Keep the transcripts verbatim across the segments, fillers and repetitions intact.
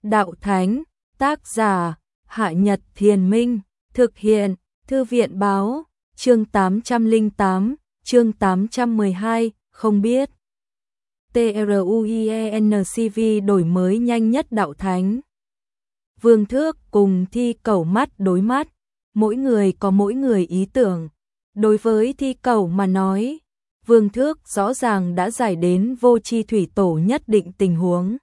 Đạo Thánh, tác giả, Hạ Nhật Thiền Minh, thực hiện, Thư viện báo, chương tám trăm lẻ tám, chương tám trăm mười hai, không biết. TRUIENCV đổi mới nhanh nhất Đạo Thánh. Vương Thước cùng Thi Cẩu mắt đối mắt, mỗi người có mỗi người ý tưởng. Đối với Thi Cẩu mà nói, Vương Thước rõ ràng đã giải đến vô chi thủy tổ nhất định tình huống.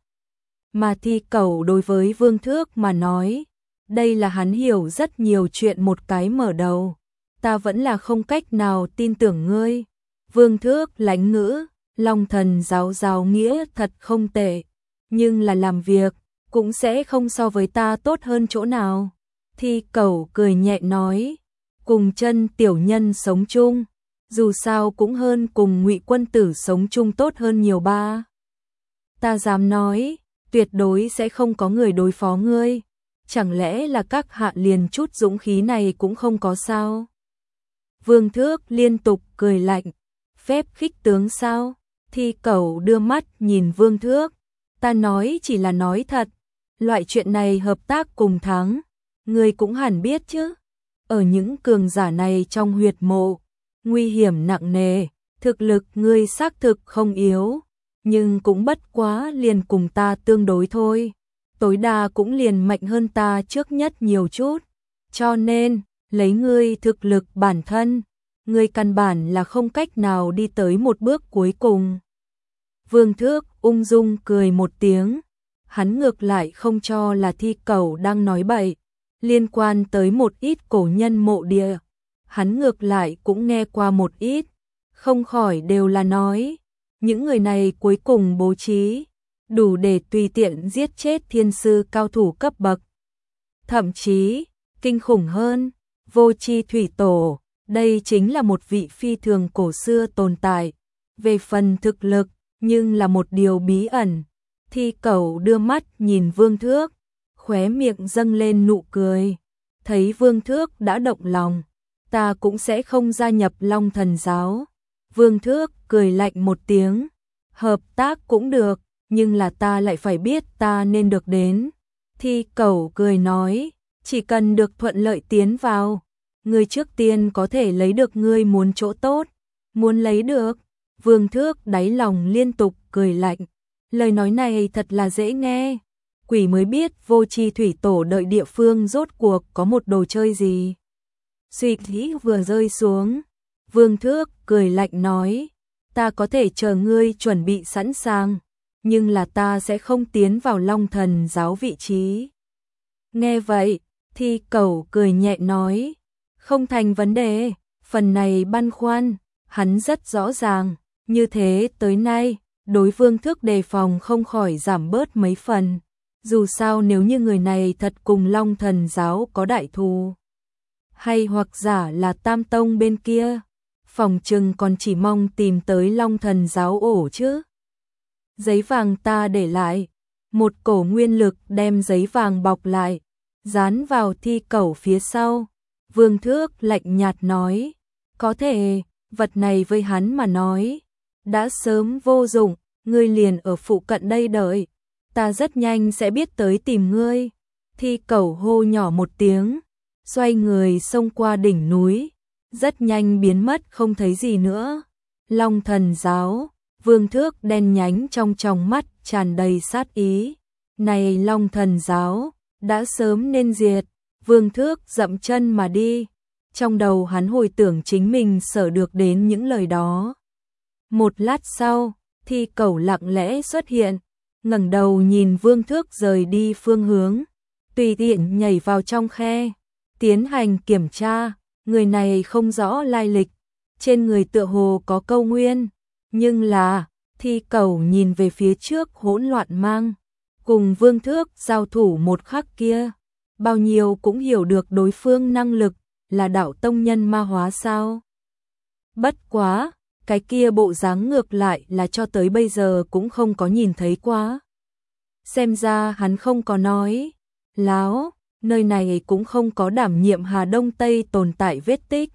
Mà Thi Cẩu đối với Vương Thước mà nói, đây là hắn hiểu rất nhiều chuyện một cái mở đầu. Ta vẫn là không cách nào tin tưởng ngươi. Vương Thước lãnh ngữ, Long Thần giáo giáo nghĩa thật không tệ, nhưng là làm việc cũng sẽ không so với ta tốt hơn chỗ nào. Thi Cẩu cười nhẹ nói, cùng chân tiểu nhân sống chung, dù sao cũng hơn cùng Ngụy quân tử sống chung tốt hơn nhiều ba. Ta dám nói, tuyệt đối sẽ không có người đối phó ngươi. Chẳng lẽ là các hạ liền chút dũng khí này cũng không có sao? Vương Thước liên tục cười lạnh, phép khích tướng sao? Thi Cẩu đưa mắt nhìn Vương Thước, ta nói chỉ là nói thật, loại chuyện này hợp tác cùng thắng, ngươi cũng hẳn biết chứ. Ở những cường giả này trong huyệt mộ, nguy hiểm nặng nề, thực lực ngươi xác thực không yếu, nhưng cũng bất quá liền cùng ta tương đối thôi. Tối đa cũng liền mạnh hơn ta trước nhất nhiều chút, cho nên, lấy ngươi thực lực bản thân, ngươi căn bản là không cách nào đi tới một bước cuối cùng. Vương Thước ung dung cười một tiếng, hắn ngược lại không cho là Thi Cẩu đang nói bậy, liên quan tới một ít cổ nhân mộ địa, hắn ngược lại cũng nghe qua một ít, không khỏi đều là nói, những người này cuối cùng bố trí đủ để tùy tiện giết chết thiên sư cao thủ cấp bậc. Thậm chí, kinh khủng hơn, vô chi thủy tổ, đây chính là một vị phi thường cổ xưa tồn tại. Về phần thực lực, nhưng là một điều bí ẩn. Thi Cẩu đưa mắt nhìn Vương Thước, khóe miệng dâng lên nụ cười. Thấy Vương Thước đã động lòng, ta cũng sẽ không gia nhập Long Thần giáo. Vương Thước cười lạnh một tiếng, hợp tác cũng được, nhưng là ta lại phải biết ta nên được đến. Thi Cẩu cười nói, chỉ cần được thuận lợi tiến vào, ngươi trước tiên có thể lấy được ngươi muốn chỗ tốt, muốn lấy được. Vương Thước đáy lòng liên tục cười lạnh, lời nói này thật là dễ nghe, quỷ mới biết vô chi thủy tổ đợi địa phương rốt cuộc có một đồ chơi gì. Suy nghĩ vừa rơi xuống, Vương Thước cười lạnh nói, ta có thể chờ ngươi chuẩn bị sẵn sàng, nhưng là ta sẽ không tiến vào Long Thần giáo vị trí. Nghe vậy, Thi Cẩu cười nhẹ nói, không thành vấn đề, phần này băn khoăn, hắn rất rõ ràng, như thế tới nay, đối Vương Thước đề phòng không khỏi giảm bớt mấy phần. Dù sao nếu như người này thật cùng Long Thần giáo có đại thù, hay hoặc giả là Tam Tông bên kia, phòng trừng còn chỉ mong tìm tới Long Thần giáo ổ chứ. Giấy vàng ta để lại, một cổ nguyên lực đem giấy vàng bọc lại, dán vào Thi Cẩu phía sau. Vương Thước lạnh nhạt nói, có thể, vật này với hắn mà nói, đã sớm vô dụng, ngươi liền ở phụ cận đây đợi, ta rất nhanh sẽ biết tới tìm ngươi. Thi Cẩu hô nhỏ một tiếng, xoay người xông qua đỉnh núi, rất nhanh biến mất không thấy gì nữa. Long Thần giáo, Vương Thước đen nhánh trong tròng mắt tràn đầy sát ý. Này Long Thần giáo, đã sớm nên diệt. Vương Thước dậm chân mà đi. Trong đầu hắn hồi tưởng chính mình sở được đến những lời đó. Một lát sau, Thi Cẩu lặng lẽ xuất hiện, ngẩng đầu nhìn Vương Thước rời đi phương hướng, tùy tiện nhảy vào trong khe, tiến hành kiểm tra. Người này không rõ lai lịch, trên người tựa hồ có câu nguyên, nhưng là, Thi Cẩu nhìn về phía trước hỗn loạn mang, cùng Vương Thước giao thủ một khắc kia, bao nhiêu cũng hiểu được đối phương năng lực là đạo tông nhân ma hóa sao. Bất quá, cái kia bộ dáng ngược lại là cho tới bây giờ cũng không có nhìn thấy quá. Xem ra hắn không có nói láo, nơi này cũng không có đảm nhiệm Hà Đông Tây tồn tại vết tích.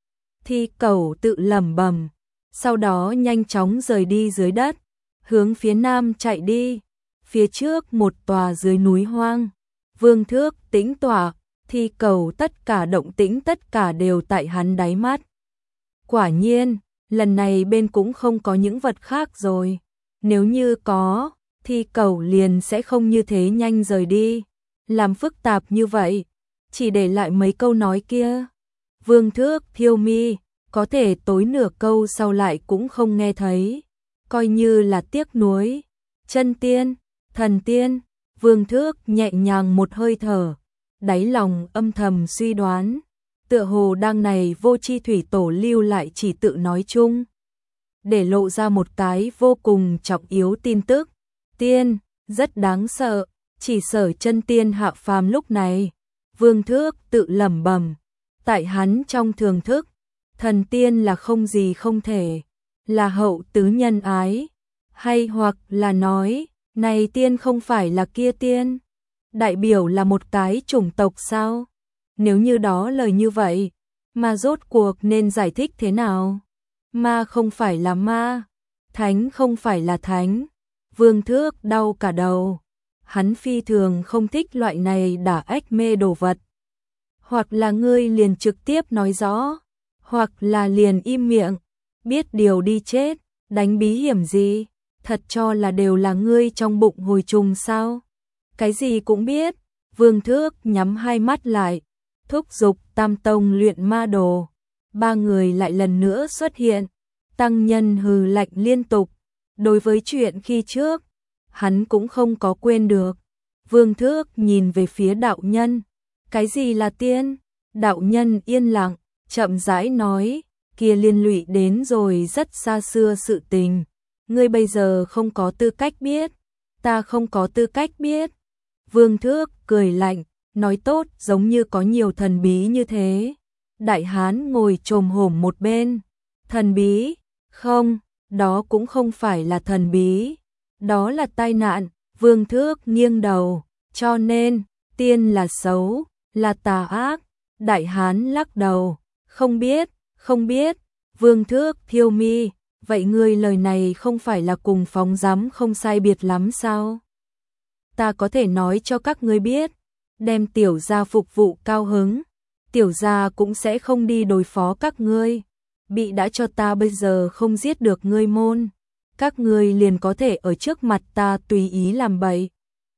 Thi Cẩu tự lẩm bẩm, sau đó nhanh chóng rời đi dưới đất, hướng phía nam chạy đi. phía trước một tòa dưới núi hoang. Vương Thước tĩnh tọa, Thi Cầu tất cả động tĩnh tất cả đều tại hắn đáy mắt. Quả nhiên, lần này bên cũng không có những vật khác rồi. Nếu như có, Thi Cầu liền sẽ không như thế nhanh rời đi. Làm phức tạp như vậy, chỉ để lại mấy câu nói kia. Vương Thước thiêu mi, có thể tối nửa câu sau lại cũng không nghe thấy. Coi như là tiếc nuối. Chân tiên, thần tiên, Vương Thước nhẹ nhàng một hơi thở. Đáy lòng âm thầm suy đoán. Tựa hồ đang này Vô Chi Thủy Tổ lưu lại chỉ tự nói chung. Để lộ ra một cái vô cùng trọng yếu tin tức. Tiên, rất đáng sợ, chỉ sở chân tiên hạ phàm lúc này. Vương Thước tự lẩm bẩm, tại hắn trong thường thức, thần tiên là không gì không thể, là hậu tứ nhân ái, hay hoặc là nói, này tiên không phải là kia tiên, đại biểu là một cái chủng tộc sao? Nếu như đó lời như vậy, mà rốt cuộc nên giải thích thế nào? Ma không phải là ma, thánh không phải là thánh. Vương Thước đau cả đầu. Hắn phi thường không thích loại này đả ách mê đồ vật. Hoặc là ngươi liền trực tiếp nói rõ, hoặc là liền im miệng, biết điều đi chết, đánh bí hiểm gì, thật cho là đều là ngươi trong bụng hồi trùng sao? Cái gì cũng biết. Vương Thước nhắm hai mắt lại, thúc giục Tam Tông luyện ma đồ. Ba người lại lần nữa xuất hiện. Tăng nhân hừ lạnh liên tục. Đối với chuyện khi trước, hắn cũng không có quên được. Vương Thước nhìn về phía đạo nhân. Cái gì là tiên? Đạo nhân yên lặng, chậm rãi nói, kia liên lụy đến rồi rất xa xưa sự tình. Ngươi bây giờ không có tư cách biết, ta không có tư cách biết. Vương Thước cười lạnh, nói tốt giống như có nhiều thần bí như thế. Đại hán ngồi chồm hổm một bên. Thần bí? Không, đó cũng không phải là thần bí. Đó là tai nạn. Vương Thước nghiêng đầu. Cho nên, tiên là xấu, là tà ác. Đại hán lắc đầu. Không biết, không biết. Vương Thước thiêu mi. Vậy ngươi lời này không phải là cùng phóng dám không sai biệt lắm sao? Ta có thể nói cho các ngươi biết. Đem tiểu gia phục vụ cao hứng. Tiểu gia cũng sẽ không đi đối phó các ngươi. Bị đã cho ta bây giờ không giết được ngươi môn. Các ngươi liền có thể ở trước mặt ta tùy ý làm bậy.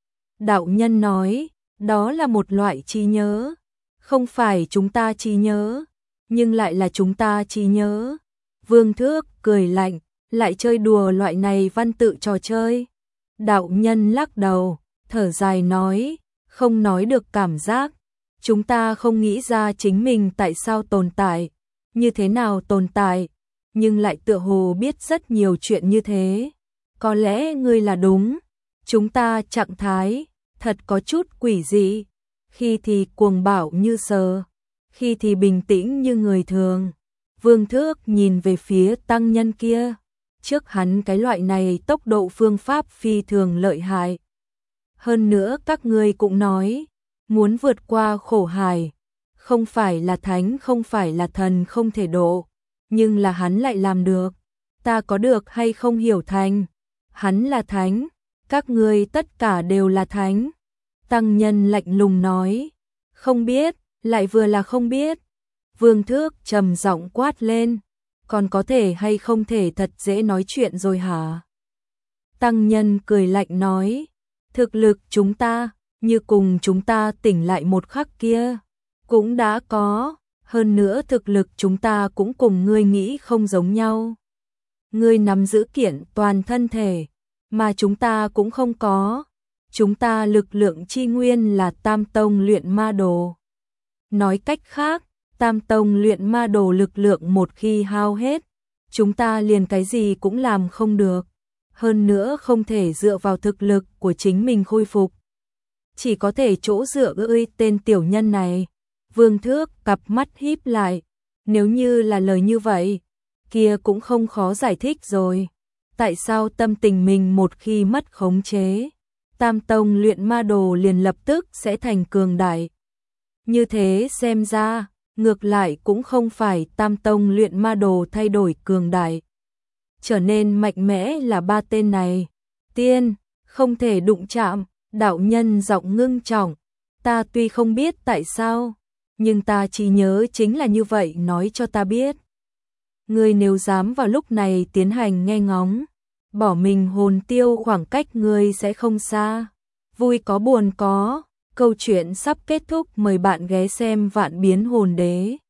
Đạo nhân nói, đó là một loại trí nhớ. Không phải chúng ta trí nhớ, nhưng lại là chúng ta trí nhớ. Vương Thước cười lạnh, lại chơi đùa loại này văn tự trò chơi. Đạo nhân lắc đầu, thở dài nói, không nói được cảm giác. Chúng ta không nghĩ ra chính mình tại sao tồn tại, như thế nào tồn tại, nhưng lại tựa hồ biết rất nhiều chuyện như thế. Có lẽ ngươi là đúng, chúng ta trạng thái, thật có chút quỷ dị, khi thì cuồng bạo như sờ, khi thì bình tĩnh như người thường. Vương Thước nhìn về phía tăng nhân kia, trước hắn cái loại này tốc độ phương pháp phi thường lợi hại. Hơn nữa các ngươi cũng nói, muốn vượt qua khổ hải, không phải là thánh không phải là thần không thể độ, nhưng là hắn lại làm được. Ta có được hay không hiểu thành, hắn là thánh, các ngươi tất cả đều là thánh. Tăng nhân lạnh lùng nói, không biết, lại vừa là không biết. Vương Thước trầm giọng quát lên, còn có thể hay không thể thật dễ nói chuyện rồi hả? Tăng nhân cười lạnh nói, thực lực chúng ta, như cùng chúng ta tỉnh lại một khắc kia, cũng đã có, hơn nữa thực lực chúng ta cũng cùng ngươi nghĩ không giống nhau. Ngươi nắm giữ kiện toàn thân thể, mà chúng ta cũng không có. Chúng ta lực lượng chi nguyên là Tam Tông luyện ma đồ. Nói cách khác, Tam Tông luyện ma đồ lực lượng một khi hao hết, chúng ta liền cái gì cũng làm không được. Hơn nữa không thể dựa vào thực lực của chính mình khôi phục. Chỉ có thể chỗ dựa ơi tên tiểu nhân này. Vương Thước cặp mắt híp lại. Nếu như là lời như vậy, kia cũng không khó giải thích rồi. Tại sao tâm tình mình một khi mất khống chế, Tam Tông luyện ma đồ liền lập tức sẽ thành cường đại. Như thế xem ra, ngược lại cũng không phải Tam Tông luyện ma đồ thay đổi cường đại. Trở nên mạnh mẽ là ba tên này. Tiên, không thể đụng chạm, đạo nhân giọng ngưng trọng, ta tuy không biết tại sao, nhưng ta chỉ nhớ chính là như vậy nói cho ta biết. Ngươi nếu dám vào lúc này tiến hành nghe ngóng, bỏ mình hồn tiêu khoảng cách ngươi sẽ không xa. Vui có buồn có, câu chuyện sắp kết thúc, mời bạn ghé xem Vạn Biến Hồn Đế.